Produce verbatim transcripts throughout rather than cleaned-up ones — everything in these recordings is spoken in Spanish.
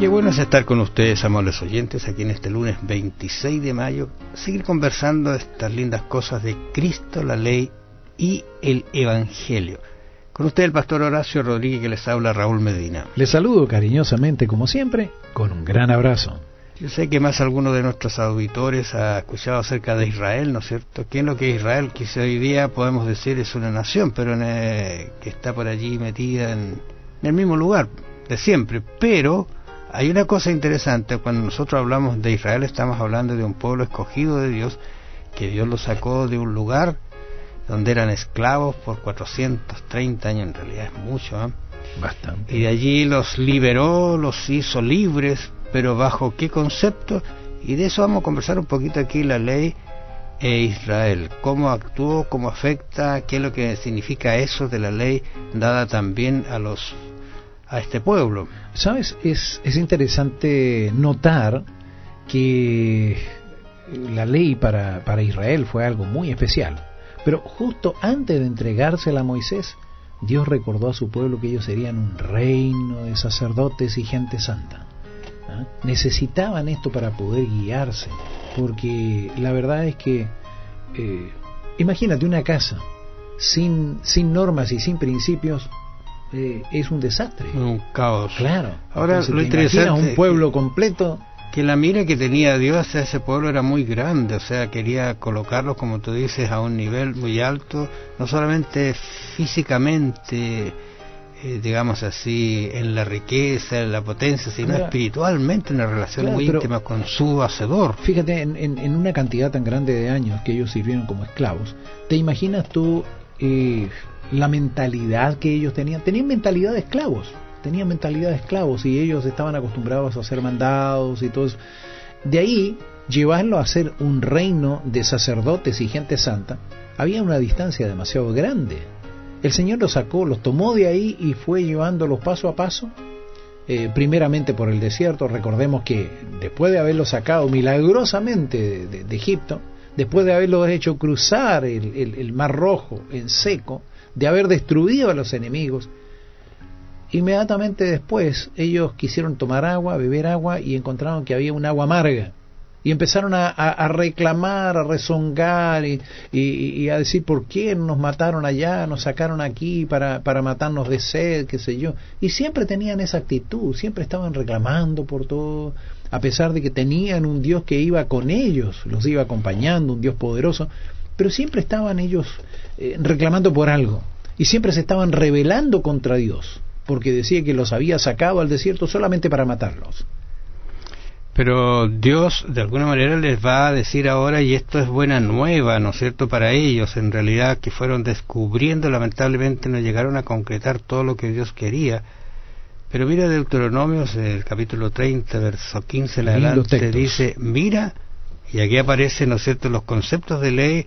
bueno es estar con ustedes, amables oyentes, aquí en este lunes veintiséis de mayo, seguir conversando de estas lindas cosas de Cristo, la ley y el Evangelio. Con usted el pastor Horacio Rodríguez, que les habla, Raúl Medina. Les saludo cariñosamente, como siempre, con un gran abrazo. Yo sé que más alguno de nuestros auditores ha escuchado acerca de Israel, ¿no es cierto? ¿Qué es lo que es Israel? Que hoy día podemos decir es una nación, pero en, eh, que está por allí metida en, en el mismo lugar de siempre, pero hay una cosa interesante. Cuando nosotros hablamos de Israel, estamos hablando de un pueblo escogido de Dios, que Dios lo sacó de un lugar donde eran esclavos por cuatrocientos treinta años, en realidad es mucho, ¿eh? Bastante. Y de allí los liberó, los hizo libres, pero ¿bajo qué concepto? Y de eso vamos a conversar un poquito aquí, la ley e Israel. ¿Cómo actuó, cómo afecta, qué es lo que significa eso de la ley dada también a los a este pueblo? ¿Sabes? Es, es interesante notar que la ley para, para Israel fue algo muy especial. Pero justo antes de entregársela a Moisés, Dios recordó a su pueblo que ellos serían un reino de sacerdotes y gente santa. ¿Ah? Necesitaban esto para poder guiarse, porque la verdad es que, eh, imagínate una casa sin, sin normas y sin principios. Eh, es un desastre, un caos. Claro. Ahora Entonces, lo ¿te interesante imaginas un pueblo que, completo? Que la mira que tenía Dios a ese pueblo era muy grande, o sea, quería colocarlos, como tú dices, a un nivel muy alto, no solamente físicamente, eh, digamos así, en la riqueza, en la potencia, sino Ahora, espiritualmente, una relación claro, muy pero íntima con su hacedor. Fíjate, en, en, en una cantidad tan grande de años que ellos sirvieron como esclavos, ¿te imaginas tú eh, la mentalidad que ellos tenían? Tenían mentalidad de esclavos, tenían mentalidad de esclavos y ellos estaban acostumbrados a ser mandados y todo eso. De ahí, llevarlo a ser un reino de sacerdotes y gente santa, había una distancia demasiado grande. El Señor los sacó, los tomó de ahí y fue llevándolos paso a paso, eh, primeramente por el desierto. Recordemos que después de haberlos sacado milagrosamente de, de, de Egipto, después de haberlos hecho cruzar el, el, el Mar Rojo en seco, de haber destruido a los enemigos, inmediatamente después ellos quisieron tomar agua, beber agua, y encontraron que había un agua amarga. Y empezaron a, a, a reclamar, a rezongar y, y, y a decir por qué nos mataron allá, nos sacaron aquí para, para matarnos de sed, qué sé yo. Y siempre tenían esa actitud, siempre estaban reclamando por todo, a pesar de que tenían un Dios que iba con ellos, los iba acompañando, un Dios poderoso, pero siempre estaban ellos eh, reclamando por algo. Y siempre se estaban rebelando contra Dios, porque decía que los había sacado al desierto solamente para matarlos. Pero Dios de alguna manera les va a decir ahora, y esto es buena nueva, ¿no es cierto?, para ellos, en realidad, que fueron descubriendo, lamentablemente no llegaron a concretar todo lo que Dios quería. Pero mira Deuteronomios, el capítulo treinta, verso quince en adelante, dice, mira, y aquí aparecen, ¿no es cierto?, los conceptos de ley,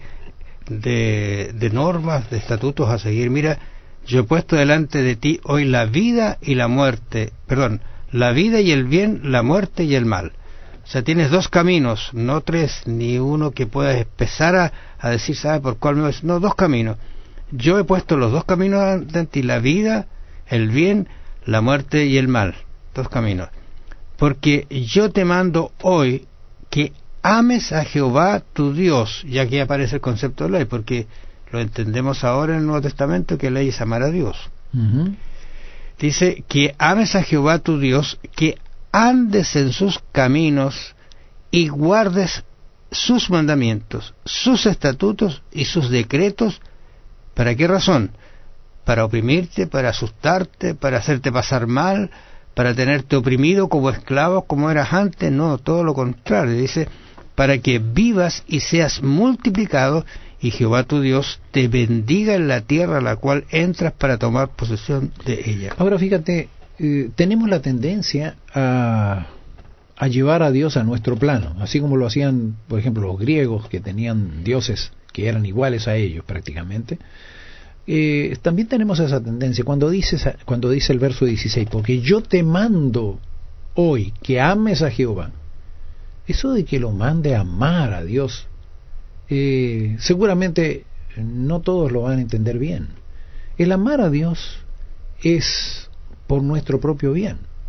de, de normas, de estatutos a seguir. Mira, yo he puesto delante de ti hoy la vida y la muerte, perdón, la vida y el bien, la muerte y el mal. O sea, tienes dos caminos, no tres, ni uno que puedas empezar a, a decir, ¿sabe por cuál me voy? No, dos caminos. Yo he puesto los dos caminos ante ti, la vida, el bien, la muerte y el mal. Dos caminos. Porque yo te mando hoy que ames a Jehová tu Dios, y aquí aparece el concepto de ley, porque lo entendemos ahora en el Nuevo Testamento, que ley es amar a Dios. Uh-huh. Dice que ames a Jehová tu Dios, que andes en sus caminos y guardes sus mandamientos, sus estatutos y sus decretos. ¿Para qué razón? Para oprimirte, para asustarte, para hacerte pasar mal, para tenerte oprimido como esclavo como eras antes. No, todo lo contrario. Dice, para que vivas y seas multiplicado, y Jehová tu Dios te bendiga en la tierra a la cual entras para tomar posesión de ella. Ahora fíjate, eh, tenemos la tendencia a, a llevar a Dios a nuestro plano, así como lo hacían, por ejemplo, los griegos, que tenían dioses que eran iguales a ellos prácticamente. Eh, también tenemos esa tendencia cuando dices, cuando dice el verso dieciséis, porque yo te mando hoy que ames a Jehová. Eso de que lo mande a amar a Dios, eh, seguramente no todos lo van a entender bien. El amar a Dios es por nuestro propio bien.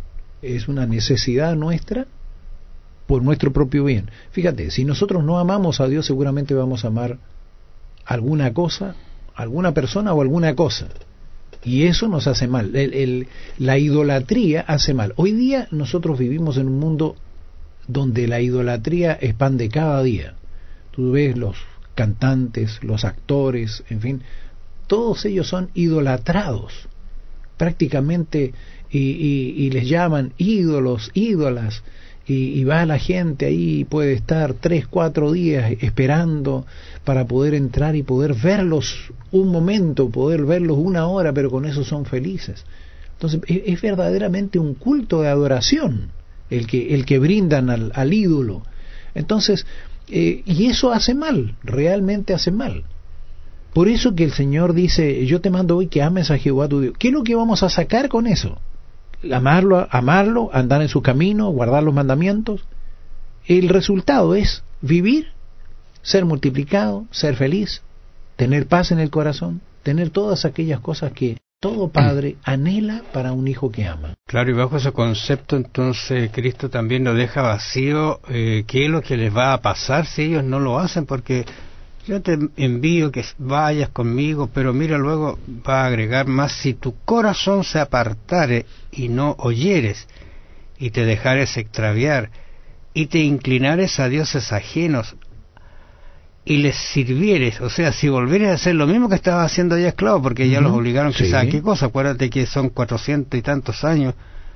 es una necesidad nuestra por nuestro propio bien. Fíjate, si nosotros no amamos a Dios, seguramente vamos a amar alguna cosa, alguna persona o alguna cosa. Y eso nos hace mal. El, el, la idolatría hace mal. Hoy día nosotros vivimos en un mundo donde la idolatría expande cada día. Tú ves los cantantes, los actores, en fin, todos ellos son idolatrados prácticamente, y, y, y les llaman ídolos, ídolas, y, y va la gente ahí, puede estar tres, cuatro días esperando para poder entrar y poder verlos un momento, poder verlos una hora, pero con eso son felices. Entonces es, es verdaderamente un culto de adoración el que, el que brindan al, al ídolo. Entonces, eh, y eso hace mal, realmente hace mal. Por eso que el Señor dice, yo te mando hoy que ames a Jehová tu Dios. ¿Qué es lo que vamos a sacar con eso? Amarlo, amarlo, andar en su camino, guardar los mandamientos. El resultado es vivir, ser multiplicado, ser feliz, tener paz en el corazón, tener todas aquellas cosas que todo padre anhela para un hijo que ama. Claro, y bajo ese concepto entonces Cristo también lo deja vacío. eh, ¿Qué es lo que les va a pasar si ellos no lo hacen? Porque yo te envío que vayas conmigo, pero mira, luego va a agregar más: si tu corazón se apartare y no oyeres, y te dejares extraviar, y te inclinares a dioses ajenos, y les sirvieres, o sea, si volvieres a hacer lo mismo que estabas haciendo ya esclavo, porque ya uh-huh. los obligaron quizás sí. a qué cosa, acuérdate que son cuatrocientos y tantos años,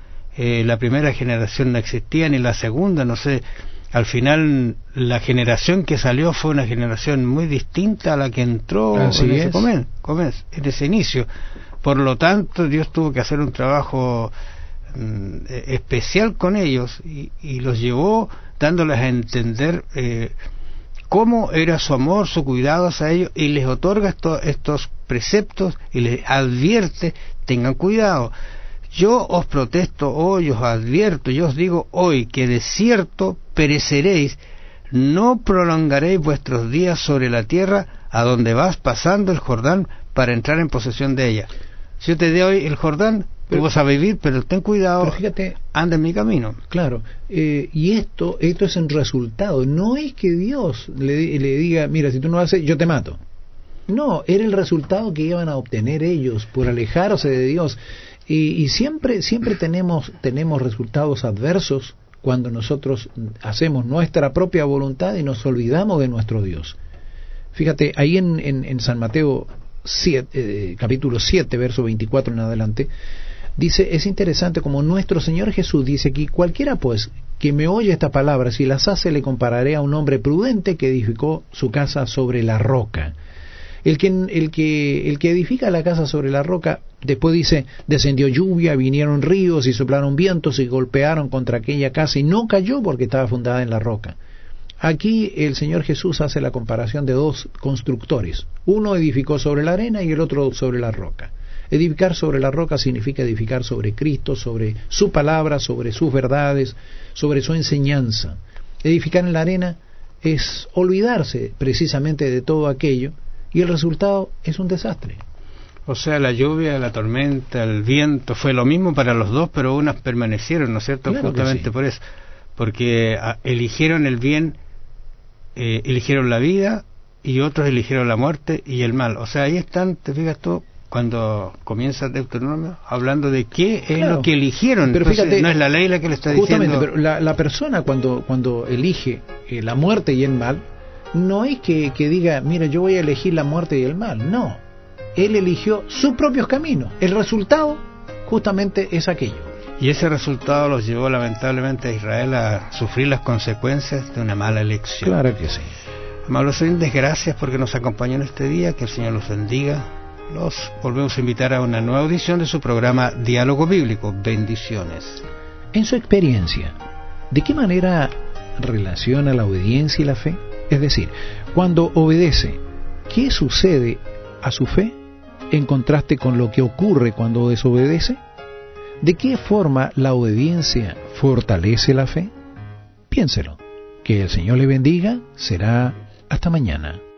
eh, la primera generación no existía, ni la segunda, no sé. Al final la generación que salió fue una generación muy distinta a la que entró Así en ese es. comen, comen, en ese inicio. Por lo tanto, Dios tuvo que hacer un trabajo mm, especial con ellos, y, y los llevó dándoles a entender eh, cómo era su amor, su cuidado hacia ellos, y les otorga esto, estos preceptos y les advierte: tengan cuidado. Yo os protesto hoy, os advierto, yo os digo hoy que de cierto pereceréis, no prolongaréis vuestros días sobre la tierra a donde vas pasando el Jordán para entrar en posesión de ella. Si yo te doy el Jordán, tú vas a vivir, pero ten cuidado, pero fíjate, anda en mi camino. Claro, eh, y esto esto es en resultado, no es que Dios le, le diga, mira, si tú no haces, yo te mato. No, era el resultado que iban a obtener ellos por alejarse de Dios. Y, y siempre siempre tenemos tenemos resultados adversos cuando nosotros hacemos nuestra propia voluntad y nos olvidamos de nuestro Dios. Fíjate, ahí en, en, en San Mateo siete, eh, capítulo siete, verso veinticuatro en adelante, dice, es interesante como nuestro Señor Jesús dice aquí: cualquiera pues que me oye esta palabra, si las hace, le compararé a un hombre prudente que edificó su casa sobre la roca. El que, el que, el que edifica la casa sobre la roca, después dice, descendió lluvia, vinieron ríos y soplaron vientos y golpearon contra aquella casa y no cayó porque estaba fundada en la roca. Aquí el Señor Jesús hace la comparación de dos constructores. Uno edificó sobre la arena y el otro sobre la roca. Edificar sobre la roca significa edificar sobre Cristo, sobre su palabra, sobre sus verdades, sobre su enseñanza. Edificar en la arena es olvidarse precisamente de todo aquello, y el resultado es un desastre. O sea, la lluvia, la tormenta, el viento, fue lo mismo para los dos, pero unas permanecieron, ¿no es cierto? Claro, justamente sí. por eso, porque a, eligieron el bien, eh, eligieron la vida, y otros eligieron la muerte y el mal. O sea, ahí están, te fijas tú, cuando comienza Deuteronomio, hablando de qué es claro, lo que eligieron. Pero Entonces, fíjate, no es la ley la que le está justamente, diciendo. Pero la, la persona cuando, cuando elige eh, la muerte y el mal, no es que, que diga, mira, yo voy a elegir la muerte y el mal. No, él eligió sus propios caminos. El resultado justamente es aquello. Y ese resultado los llevó lamentablemente a Israel a sufrir las consecuencias de una mala elección. Claro que sí. Amables oyentes, gracias porque nos acompañó en este día. Que el Señor los bendiga. Los volvemos a invitar a una nueva edición de su programa Diálogo Bíblico. Bendiciones. En su experiencia, ¿de qué manera relaciona la obediencia y la fe? Es decir, cuando obedece, ¿qué sucede a su fe en contraste con lo que ocurre cuando desobedece? ¿De qué forma la obediencia fortalece la fe? Piénselo. Que el Señor le bendiga. Será hasta mañana.